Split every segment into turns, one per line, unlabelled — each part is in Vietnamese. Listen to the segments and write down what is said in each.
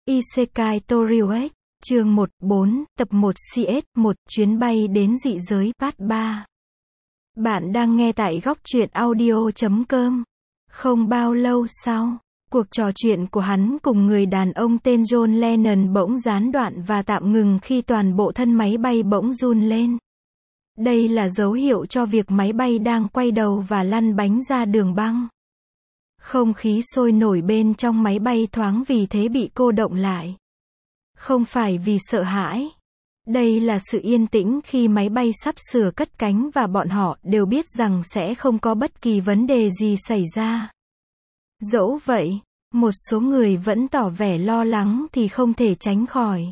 Isekai Toriuek, chương 1-4, tập 1 CS1, chuyến bay đến dị giới, part 3. Bạn đang nghe tại góc truyện audio.com. Không bao lâu sau, cuộc trò chuyện của hắn cùng người đàn ông tên John Lennon bỗng gián đoạn và tạm ngừng khi toàn bộ thân máy bay bỗng run lên. Đây là dấu hiệu cho việc máy bay đang quay đầu và lăn bánh ra đường băng. Không khí sôi nổi bên trong máy bay thoáng vì thế bị cô động lại. Không phải vì sợ hãi. Đây là sự yên tĩnh khi máy bay sắp sửa cất cánh và bọn họ đều biết rằng sẽ không có bất kỳ vấn đề gì xảy ra. Dẫu vậy, một số người vẫn tỏ vẻ lo lắng thì không thể tránh khỏi.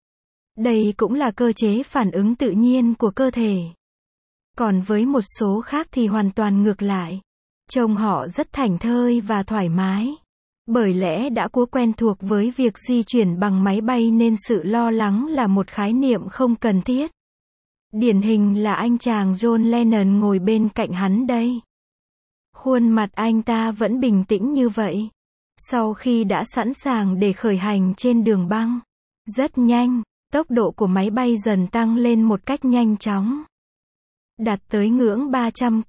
Đây cũng là cơ chế phản ứng tự nhiên của cơ thể. Còn với một số khác thì hoàn toàn ngược lại. Trông họ rất thảnh thơi và thoải mái. Bởi lẽ đã quá quen thuộc với việc di chuyển bằng máy bay nên sự lo lắng là một khái niệm không cần thiết. Điển hình là anh chàng John Lennon ngồi bên cạnh hắn đây. Khuôn mặt anh ta vẫn bình tĩnh như vậy. Sau khi đã sẵn sàng để khởi hành trên đường băng. Rất nhanh, tốc độ của máy bay dần tăng lên một cách nhanh chóng. Đạt tới ngưỡng 300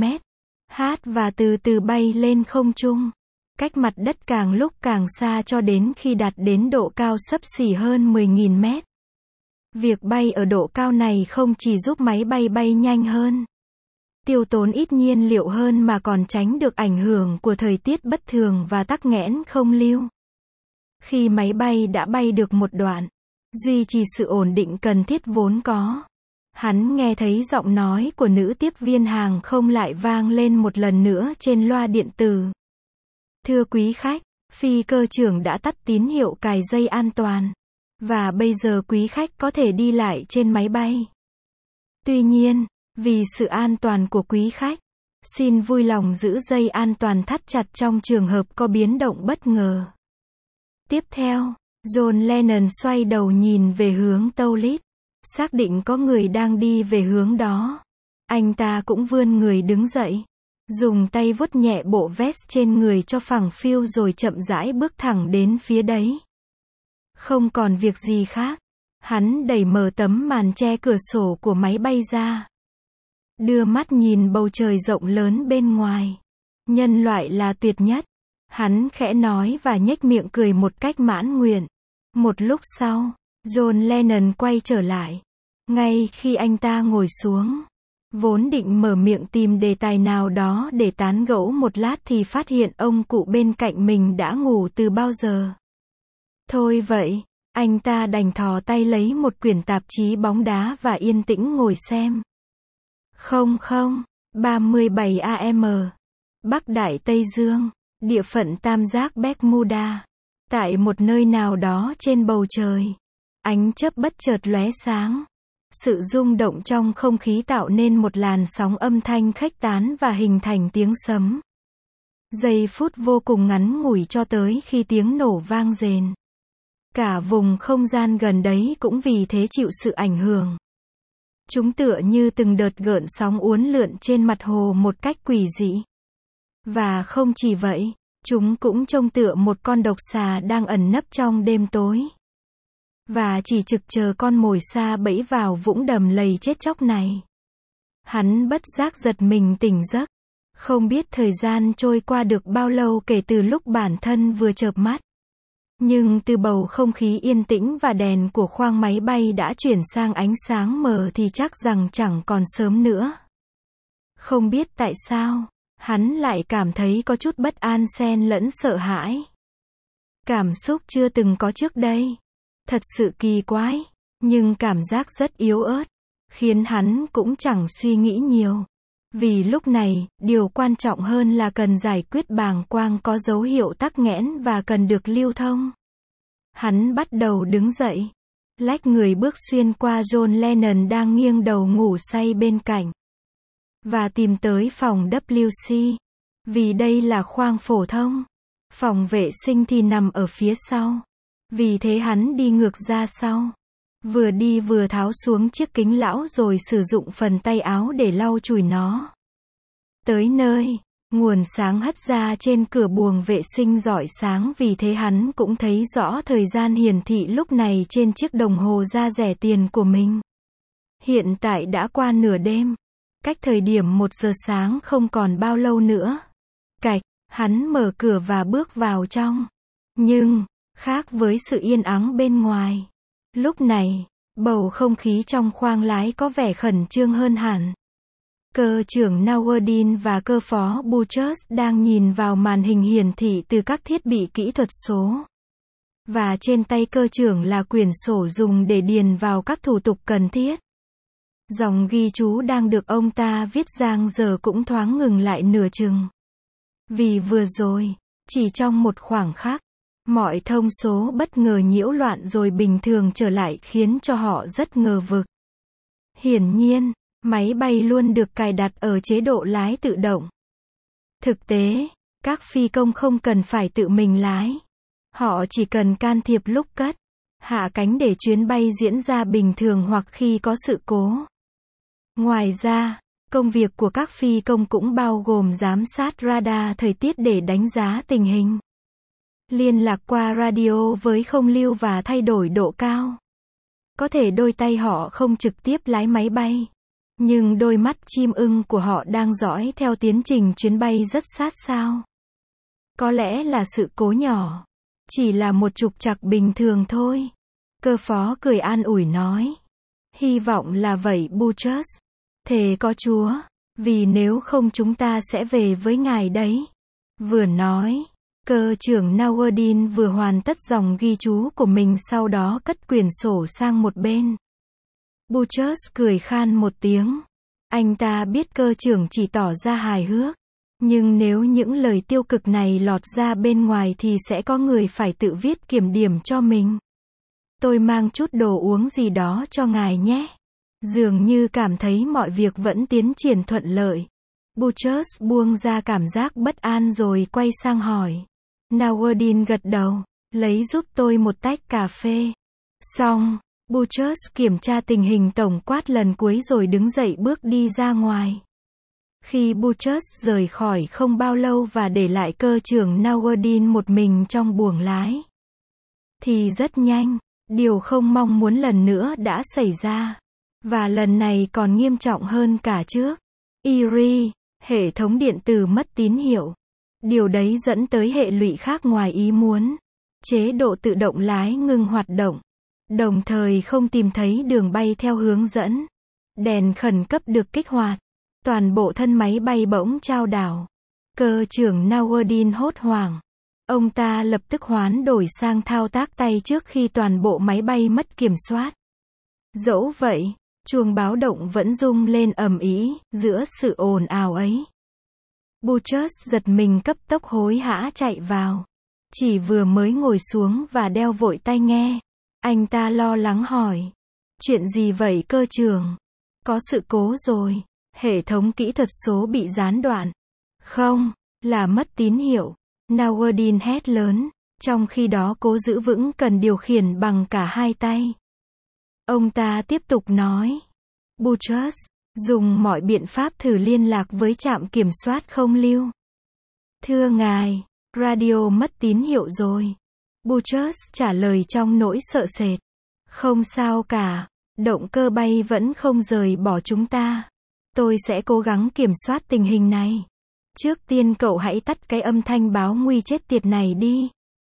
km/h và từ từ bay lên không trung. Cách mặt đất càng lúc càng xa cho đến khi đạt đến độ cao xấp xỉ hơn 10.000 mét. Việc bay ở độ cao này không chỉ giúp máy bay bay nhanh hơn, tiêu tốn ít nhiên liệu hơn mà còn tránh được ảnh hưởng của thời tiết bất thường và tắc nghẽn không lưu. Khi máy bay đã bay được một đoạn, duy trì sự ổn định cần thiết vốn có. Hắn nghe thấy giọng nói của nữ tiếp viên hàng không lại vang lên một lần nữa trên loa điện tử. Thưa quý khách, phi cơ trưởng đã tắt tín hiệu cài dây an toàn. Và bây giờ quý khách có thể đi lại trên máy bay. Tuy nhiên, vì sự an toàn của quý khách, xin vui lòng giữ dây an toàn thắt chặt trong trường hợp có biến động bất ngờ. Tiếp theo, John Lennon xoay đầu nhìn về hướng Toulouse. Xác định có người đang đi về hướng đó. Anh ta cũng vươn người đứng dậy. Dùng tay vuốt nhẹ bộ vest trên người cho phẳng phiu rồi chậm rãi bước thẳng đến phía đấy. Không còn việc gì khác. Hắn đẩy mở tấm màn che cửa sổ của máy bay ra. Đưa mắt nhìn bầu trời rộng lớn bên ngoài. Nhân loại là tuyệt nhất. Hắn khẽ nói và nhếch miệng cười một cách mãn nguyện. Một lúc sau, John Lennon quay trở lại. Ngay khi anh ta ngồi xuống, vốn định mở miệng tìm đề tài nào đó để tán gẫu một lát thì phát hiện ông cụ bên cạnh mình đã ngủ từ bao giờ. Thôi vậy, anh ta đành thò tay lấy một quyển tạp chí bóng đá và yên tĩnh ngồi xem. 37 AM, Bắc Đại Tây Dương, địa phận tam giác Bermuda. Tại một nơi nào đó trên bầu trời, ánh chớp bất chợt lóe sáng. Sự rung động trong không khí tạo nên một làn sóng âm thanh khuếch tán và hình thành tiếng sấm. Giây phút vô cùng ngắn ngủi cho tới khi tiếng nổ vang rền. Cả vùng không gian gần đấy cũng vì thế chịu sự ảnh hưởng. Chúng tựa như từng đợt gợn sóng uốn lượn trên mặt hồ một cách quỷ dị. Và không chỉ vậy, chúng cũng trông tựa một con độc xà đang ẩn nấp trong đêm tối. Và chỉ trực chờ con mồi sa bẫy vào vũng đầm lầy chết chóc này. Hắn bất giác giật mình tỉnh giấc. Không biết thời gian trôi qua được bao lâu kể từ lúc bản thân vừa chợp mắt. Nhưng từ bầu không khí yên tĩnh và đèn của khoang máy bay đã chuyển sang ánh sáng mờ thì chắc rằng chẳng còn sớm nữa. Không biết tại sao, hắn lại cảm thấy có chút bất an xen lẫn sợ hãi. Cảm xúc chưa từng có trước đây. Thật sự kỳ quái, nhưng cảm giác rất yếu ớt, khiến hắn cũng chẳng suy nghĩ nhiều. Vì lúc này, điều quan trọng hơn là cần giải quyết bàng quang có dấu hiệu tắc nghẽn và cần được lưu thông. Hắn bắt đầu đứng dậy, lách người bước xuyên qua John Lennon đang nghiêng đầu ngủ say bên cạnh. Và tìm tới phòng WC. Vì đây là khoang phổ thông. Phòng vệ sinh thì nằm ở phía sau. Vì thế hắn đi ngược ra sau. Vừa đi vừa tháo xuống chiếc kính lão rồi sử dụng phần tay áo để lau chùi nó. Tới nơi, Nguồn sáng hắt ra trên cửa buồng vệ sinh rọi sáng, vì thế hắn cũng thấy rõ thời gian hiển thị lúc này trên chiếc đồng hồ da rẻ tiền của mình. Hiện tại đã qua nửa đêm. Cách thời điểm 1 giờ sáng không còn bao lâu nữa. Cạch, hắn mở cửa và bước vào trong. Nhưng, khác với sự yên ắng bên ngoài, lúc này, bầu không khí trong khoang lái có vẻ khẩn trương hơn hẳn. Cơ trưởng Nowerdin và cơ phó Butchers đang nhìn vào màn hình hiển thị từ các thiết bị kỹ thuật số. Và trên tay cơ trưởng là quyển sổ dùng để điền vào các thủ tục cần thiết. Dòng ghi chú đang được ông ta viết giang dở cũng thoáng ngừng lại nửa chừng. Vì vừa rồi, chỉ trong một khoảng khắc, mọi thông số bất ngờ nhiễu loạn rồi bình thường trở lại khiến cho họ rất ngờ vực. Hiển nhiên, máy bay luôn được cài đặt ở chế độ lái tự động. Thực tế, các phi công không cần phải tự mình lái. Họ chỉ cần can thiệp lúc cất, hạ cánh để chuyến bay diễn ra bình thường hoặc khi có sự cố. Ngoài ra, công việc của các phi công cũng bao gồm giám sát radar thời tiết để đánh giá tình hình, liên lạc qua radio với không lưu và thay đổi độ cao. Có thể đôi tay họ không trực tiếp lái máy bay, nhưng đôi mắt chim ưng của họ đang dõi theo tiến trình chuyến bay rất sát sao. Có lẽ là sự cố nhỏ, chỉ là một trục trặc bình thường thôi. Cơ phó cười an ủi nói. Hy vọng là vậy Butchers. Thề có Chúa, vì nếu không chúng ta sẽ về với ngài đấy. Vừa nói, cơ trưởng Nowerdin vừa hoàn tất dòng ghi chú của mình, sau đó cất quyển sổ sang một bên. Butchers cười khan một tiếng. Anh ta biết cơ trưởng chỉ tỏ ra hài hước. Nhưng nếu những lời tiêu cực này lọt ra bên ngoài thì sẽ có người phải tự viết kiểm điểm cho mình. Tôi mang chút đồ uống gì đó cho ngài nhé. Dường như cảm thấy mọi việc vẫn tiến triển thuận lợi. Butchers buông ra cảm giác bất an rồi quay sang hỏi. Nowerdin gật đầu. Lấy giúp tôi một tách cà phê. Xong, Butchers kiểm tra tình hình tổng quát lần cuối rồi đứng dậy bước đi ra ngoài. Khi Butchers rời khỏi không bao lâu và để lại cơ trưởng Nowerdin một mình trong buồng lái, thì rất nhanh, điều không mong muốn lần nữa đã xảy ra. Và lần này còn nghiêm trọng hơn cả trước. Erie, hệ thống điện tử mất tín hiệu. Điều đấy dẫn tới hệ lụy khác ngoài ý muốn. Chế độ tự động lái ngừng hoạt động. Đồng thời không tìm thấy đường bay theo hướng dẫn. Đèn khẩn cấp được kích hoạt. Toàn bộ thân máy bay bỗng chao đảo. Cơ trưởng Nowerdin hốt hoảng. Ông ta lập tức hoán đổi sang thao tác tay trước khi toàn bộ máy bay mất kiểm soát. Dẫu vậy, chuông báo động vẫn rung lên ầm ĩ giữa sự ồn ào ấy. Butchers giật mình cấp tốc hối hả chạy vào. Chỉ vừa mới ngồi xuống và đeo vội tai nghe, anh ta lo lắng hỏi. Chuyện gì vậy cơ trưởng? Có sự cố rồi. Hệ thống kỹ thuật số bị gián đoạn. Không, là mất tín hiệu. Nowerdin hét lớn. Trong khi đó cố giữ vững cần điều khiển bằng cả hai tay. Ông ta tiếp tục nói. Butchers, dùng mọi biện pháp thử liên lạc với trạm kiểm soát không lưu. Thưa ngài, radio mất tín hiệu rồi. Butchers trả lời trong nỗi sợ sệt. Không sao cả, động cơ bay vẫn không rời bỏ chúng ta. Tôi sẽ cố gắng kiểm soát tình hình này. Trước tiên cậu hãy tắt cái âm thanh báo nguy chết tiệt này đi.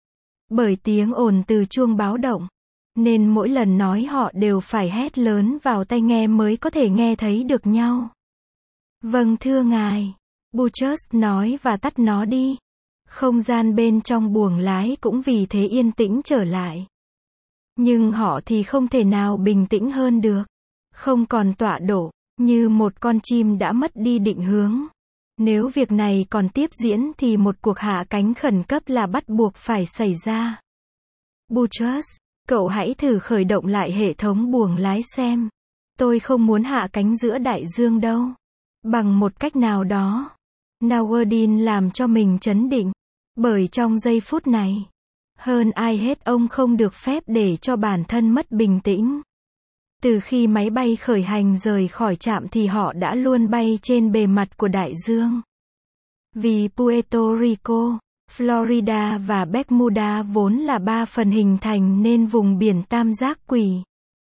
Bởi tiếng ồn từ chuông báo động, nên mỗi lần nói họ đều phải hét lớn vào tai nghe mới có thể nghe thấy được nhau. Vâng thưa ngài. Butchers nói và tắt nó đi. Không gian bên trong buồng lái cũng vì thế yên tĩnh trở lại. Nhưng họ thì không thể nào bình tĩnh hơn được. Không còn tọa độ, như một con chim đã mất đi định hướng. Nếu việc này còn tiếp diễn thì một cuộc hạ cánh khẩn cấp là bắt buộc phải xảy ra. Butchers, cậu hãy thử khởi động lại hệ thống buồng lái xem. Tôi không muốn hạ cánh giữa đại dương đâu. Bằng một cách nào đó. Nowerdin làm cho mình trấn định. Bởi trong giây phút này, hơn ai hết ông không được phép để cho bản thân mất bình tĩnh. Từ khi máy bay khởi hành rời khỏi trạm thì họ đã luôn bay trên bề mặt của đại dương. Vì Puerto Rico, Florida và Bermuda vốn là 3 phần hình thành nên vùng biển tam giác quỷ.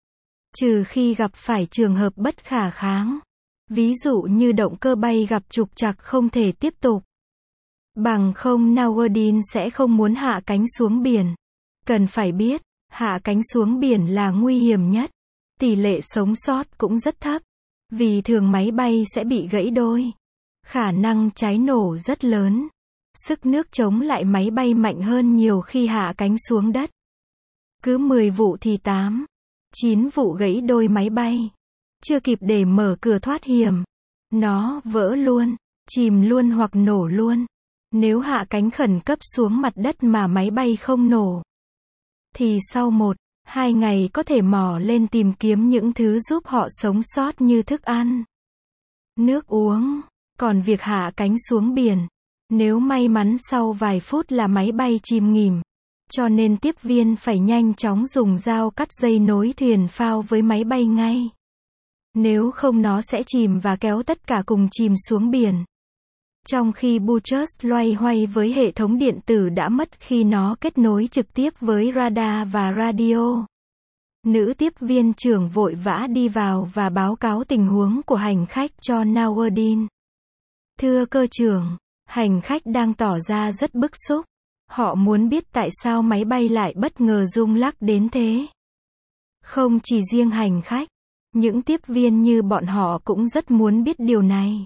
Trừ khi gặp phải trường hợp bất khả kháng. Ví dụ như động cơ bay gặp trục trặc không thể tiếp tục. Bằng không Nowodin sẽ không muốn hạ cánh xuống biển. Cần phải biết, hạ cánh xuống biển là nguy hiểm nhất. Tỷ lệ sống sót cũng rất thấp. Vì thường máy bay sẽ bị gãy đôi. Khả năng cháy nổ rất lớn. Sức nước chống lại máy bay mạnh hơn nhiều khi hạ cánh xuống đất. Cứ 10 vụ thì 8, 9 vụ gãy đôi máy bay. Chưa kịp để mở cửa thoát hiểm. Nó vỡ luôn, chìm luôn hoặc nổ luôn. Nếu hạ cánh khẩn cấp xuống mặt đất mà máy bay không nổ, thì sau 1-2 ngày có thể mò lên tìm kiếm những thứ giúp họ sống sót như thức ăn, nước uống. Còn việc hạ cánh xuống biển, nếu may mắn sau vài phút là máy bay chìm nghỉm. Cho nên tiếp viên phải nhanh chóng dùng dao cắt dây nối thuyền phao với máy bay ngay. Nếu không nó sẽ chìm và kéo tất cả cùng chìm xuống biển. Trong khi Butchers loay hoay với hệ thống điện tử đã mất khi nó kết nối trực tiếp với radar và radio. Nữ tiếp viên trưởng vội vã đi vào và báo cáo tình huống của hành khách cho Nowodin. Thưa cơ trưởng, hành khách đang tỏ ra rất bức xúc. Họ muốn biết tại sao máy bay lại bất ngờ rung lắc đến thế. Không chỉ riêng hành khách, những tiếp viên như bọn họ cũng rất muốn biết điều này.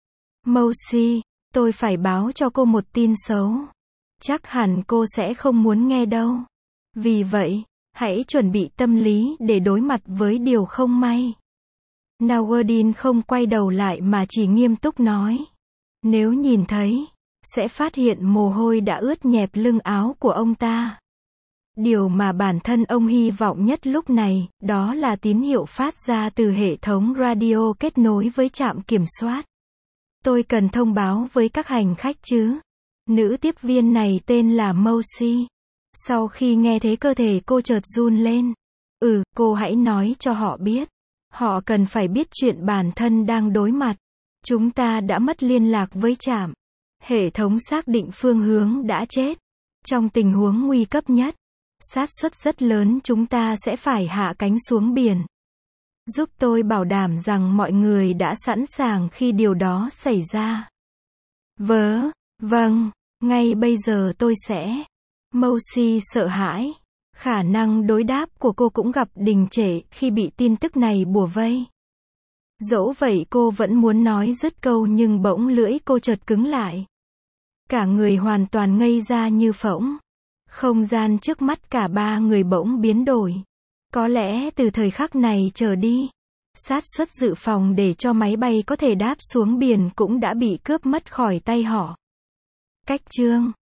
Mousy, tôi phải báo cho cô một tin xấu. Chắc hẳn cô sẽ không muốn nghe đâu. Vì vậy, hãy chuẩn bị tâm lý để đối mặt với điều không may. Nowodin không quay đầu lại mà chỉ nghiêm túc nói. Nếu nhìn thấy, sẽ phát hiện mồ hôi đã ướt nhẹp lưng áo của ông ta. Điều mà bản thân ông hy vọng nhất lúc này, đó là tín hiệu phát ra từ hệ thống radio kết nối với trạm kiểm soát. Tôi cần thông báo với các hành khách chứ. Nữ tiếp viên này tên là Mousy. Sau khi nghe thế cơ thể cô chợt run lên. Cô hãy nói cho họ biết. Họ cần phải biết chuyện bản thân đang đối mặt. Chúng ta đã mất liên lạc với trạm. Hệ thống xác định phương hướng đã chết. Trong tình huống nguy cấp nhất, xác suất rất lớn chúng ta sẽ phải hạ cánh xuống biển. Giúp tôi bảo đảm rằng mọi người đã sẵn sàng khi điều đó xảy ra. Vâng, ngay bây giờ tôi sẽ. Mousy sợ hãi. Khả năng đối đáp của cô cũng gặp đình trệ khi bị tin tức này bủa vây. Dẫu vậy cô vẫn muốn nói dứt câu nhưng bỗng lưỡi cô chợt cứng lại. Cả người hoàn toàn ngây ra như phỗng. Không gian trước mắt cả ba người bỗng biến đổi. Có lẽ từ thời khắc này trở đi, xác suất dự phòng để cho máy bay có thể đáp xuống biển cũng đã bị cướp mất khỏi tay họ. Cách chương